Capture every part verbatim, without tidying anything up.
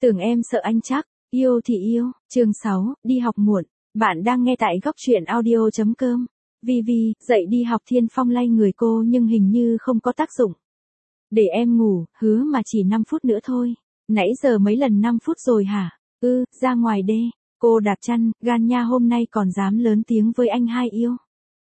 Tưởng em sợ anh chắc, yêu thì yêu, chương sáu, đi học muộn. Bạn đang nghe tại góc truyện audio chấm com. Vi Vi, dậy đi học. Thiên Phong lay người cô nhưng hình như không có tác dụng. Để em ngủ, hứa mà chỉ năm phút nữa thôi. Nãy giờ mấy lần năm phút rồi hả? Ừ, ra ngoài đê. Cô đạp chăn, gan nha hôm nay còn dám lớn tiếng với anh hai yêu.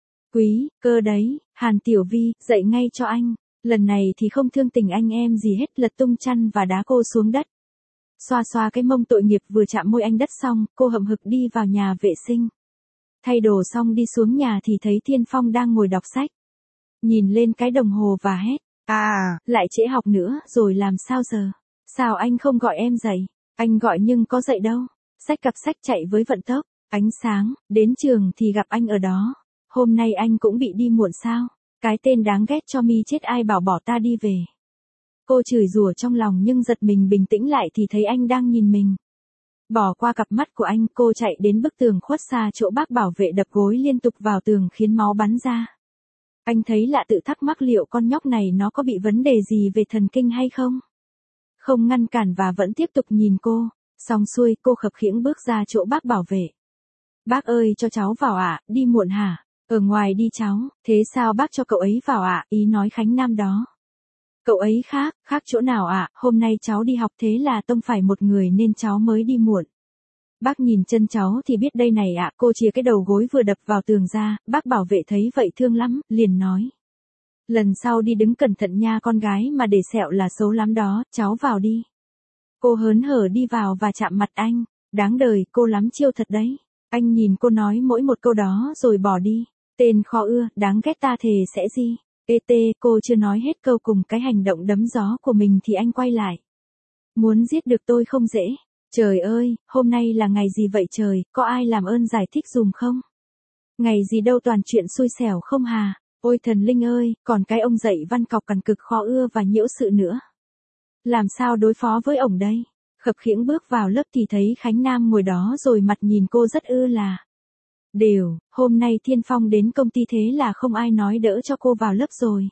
Quý, cơ đấy, Hàn Tiểu Vi, dậy ngay cho anh. Lần này thì không thương tình anh em gì hết, lật tung chăn và đá cô xuống đất. Xoa xoa cái mông tội nghiệp vừa chạm môi anh đất xong, cô hậm hực đi vào nhà vệ sinh. Thay đồ xong đi xuống nhà thì thấy Thiên Phong đang ngồi đọc sách. Nhìn lên cái đồng hồ và hét, à, lại trễ học nữa rồi làm sao giờ? Sao anh không gọi em dậy? Anh gọi nhưng có dậy đâu. Xách cặp sách chạy với vận tốc, ánh sáng, đến trường thì gặp anh ở đó. Hôm nay anh cũng bị đi muộn sao? Cái tên đáng ghét cho mi chết, ai bảo bỏ ta đi về. Cô chửi rủa trong lòng nhưng giật mình bình tĩnh lại thì thấy anh đang nhìn mình. Bỏ qua cặp mắt của anh, cô chạy đến bức tường khuất xa chỗ bác bảo vệ đập gối liên tục vào tường khiến máu bắn ra. Anh thấy lạ tự thắc mắc liệu con nhóc này nó có bị vấn đề gì về thần kinh hay không? Không ngăn cản và vẫn tiếp tục nhìn cô. Xong xuôi, cô khập khiễng bước ra chỗ bác bảo vệ. Bác ơi, cho cháu vào ạ, à, đi muộn hả? Ở ngoài đi cháu. Thế sao bác cho cậu ấy vào ạ? À? Ý nói Khánh Nam đó. Cậu ấy khác, khác chỗ nào ạ? À? Hôm nay cháu đi học thế là tông phải một người nên cháu mới đi muộn. Bác nhìn chân cháu thì biết đây này ạ. À. Cô chìa cái đầu gối vừa đập vào tường ra, bác bảo vệ thấy vậy thương lắm, liền nói. Lần sau đi đứng cẩn thận nha con gái, mà để sẹo là xấu lắm đó, cháu vào đi. Cô hớn hở đi vào và chạm mặt anh. Đáng đời, cô lắm chiêu thật đấy. Anh nhìn cô nói mỗi một câu đó rồi bỏ đi. Tên khó ưa, đáng ghét, ta thề sẽ gì. Ê tê, cô chưa nói hết câu cùng cái hành động đấm gió của mình thì anh quay lại. Muốn giết được tôi không dễ. Trời ơi, hôm nay là ngày gì vậy trời, có ai làm ơn giải thích dùm không? Ngày gì đâu, toàn chuyện xui xẻo không hà. Ôi thần linh ơi, còn cái ông dạy văn cọc cằn cực khó ưa và nhiễu sự nữa. Làm sao đối phó với ổng đây? Khập khiễng bước vào lớp thì thấy Khánh Nam ngồi đó rồi mặt nhìn cô rất ư là. Đều, hôm nay Thiên Phong đến công ty thế là không ai nói đỡ cho cô vào lớp rồi.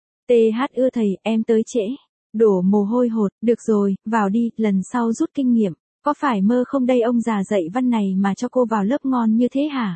tê hát ưa thầy, em tới trễ. Đổ mồ hôi hột, được rồi, vào đi, lần sau rút kinh nghiệm. Có phải mơ không đây ông già dạy văn này mà cho cô vào lớp ngon như thế hả?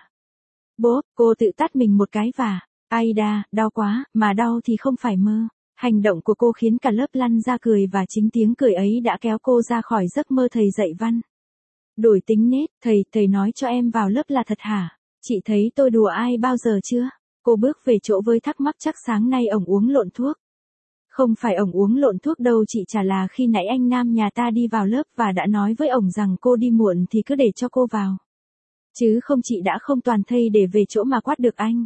Bố, cô tự tát mình một cái và, ai đa, đau quá, mà đau thì không phải mơ. Hành động của cô khiến cả lớp lăn ra cười và chính tiếng cười ấy đã kéo cô ra khỏi giấc mơ thầy dạy văn. Đổi tính nết, thầy, thầy nói cho em vào lớp là thật hả? Chị thấy tôi đùa ai bao giờ chưa? Cô bước về chỗ với thắc mắc, chắc sáng nay ổng uống lộn thuốc. Không phải ổng uống lộn thuốc đâu chị, chả là khi nãy anh Nam nhà ta đi vào lớp và đã nói với ổng rằng cô đi muộn thì cứ để cho cô vào. Chứ không chị đã không toàn thây để về chỗ mà quát được anh.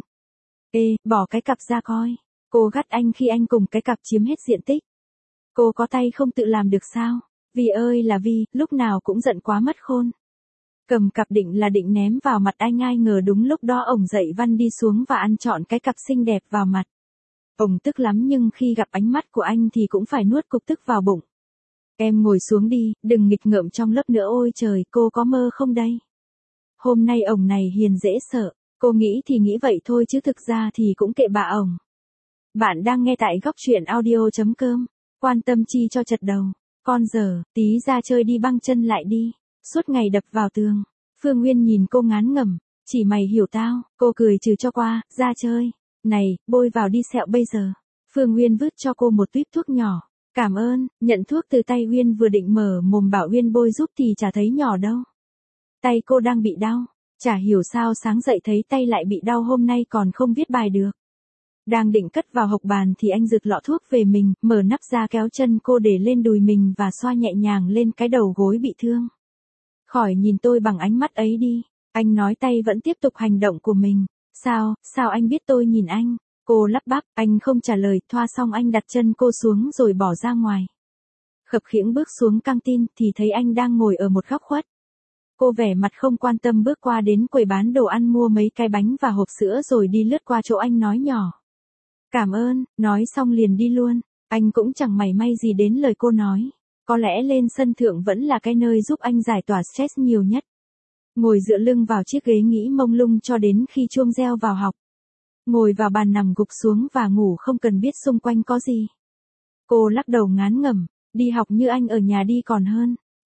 Ê, bỏ cái cặp ra coi. Cô gắt anh khi anh cùng cái cặp chiếm hết diện tích. Cô có tay không tự làm được sao? Vi ơi là Vi, lúc nào cũng giận quá mất khôn. Cầm cặp định là định ném vào mặt anh, ai ngờ đúng lúc đó ổng dạy văn đi xuống và ăn trọn cái cặp xinh đẹp vào mặt. Ổng tức lắm nhưng khi gặp ánh mắt của anh thì cũng phải nuốt cục tức vào bụng. Em ngồi xuống đi, đừng nghịch ngợm trong lớp nữa. Ôi trời, cô có mơ không đây? Hôm nay ổng này hiền dễ sợ. Cô nghĩ thì nghĩ vậy thôi chứ thực ra thì cũng kệ bà ổng. Bạn đang nghe tại góc truyện audio chấm com. Quan tâm chi cho chật đầu. Con giờ, tí ra chơi đi, băng chân lại đi. Suốt ngày đập vào tường. Phương Nguyên nhìn cô ngán ngẩm. Chỉ mày hiểu tao. Cô cười trừ cho qua, ra chơi. Này, bôi vào đi sẹo bây giờ. Phương Nguyên vứt cho cô một tuýp thuốc nhỏ. Cảm ơn, nhận thuốc từ tay Uyên, vừa định mở mồm bảo Uyên bôi giúp thì chả thấy nhỏ đâu. Tay cô đang bị đau. Chả hiểu sao sáng dậy thấy tay lại bị đau, hôm nay còn không viết bài được. Đang định cất vào hộc bàn thì anh giật lọ thuốc về mình, mở nắp ra kéo chân cô để lên đùi mình và xoa nhẹ nhàng lên cái đầu gối bị thương. Khỏi nhìn tôi bằng ánh mắt ấy đi. Anh nói tay vẫn tiếp tục hành động của mình. Sao, sao anh biết tôi nhìn anh? Cô lắp bắp, anh không trả lời, thoa xong anh đặt chân cô xuống rồi bỏ ra ngoài. Khập khiễng bước xuống căng tin thì thấy anh đang ngồi ở một góc khuất. Cô vẻ mặt không quan tâm bước qua đến quầy bán đồ ăn mua mấy cái bánh và hộp sữa rồi đi lướt qua chỗ anh nói nhỏ. Cảm ơn, nói xong liền đi luôn. Anh cũng chẳng mảy may gì đến lời cô nói. Có lẽ lên sân thượng vẫn là cái nơi giúp anh giải tỏa stress nhiều nhất. Ngồi dựa lưng vào chiếc ghế nghĩ mông lung cho đến khi chuông reo vào học. Ngồi vào bàn nằm gục xuống và ngủ không cần biết xung quanh có gì. Cô lắc đầu ngán ngẩm, đi học như anh ở nhà đi còn hơn.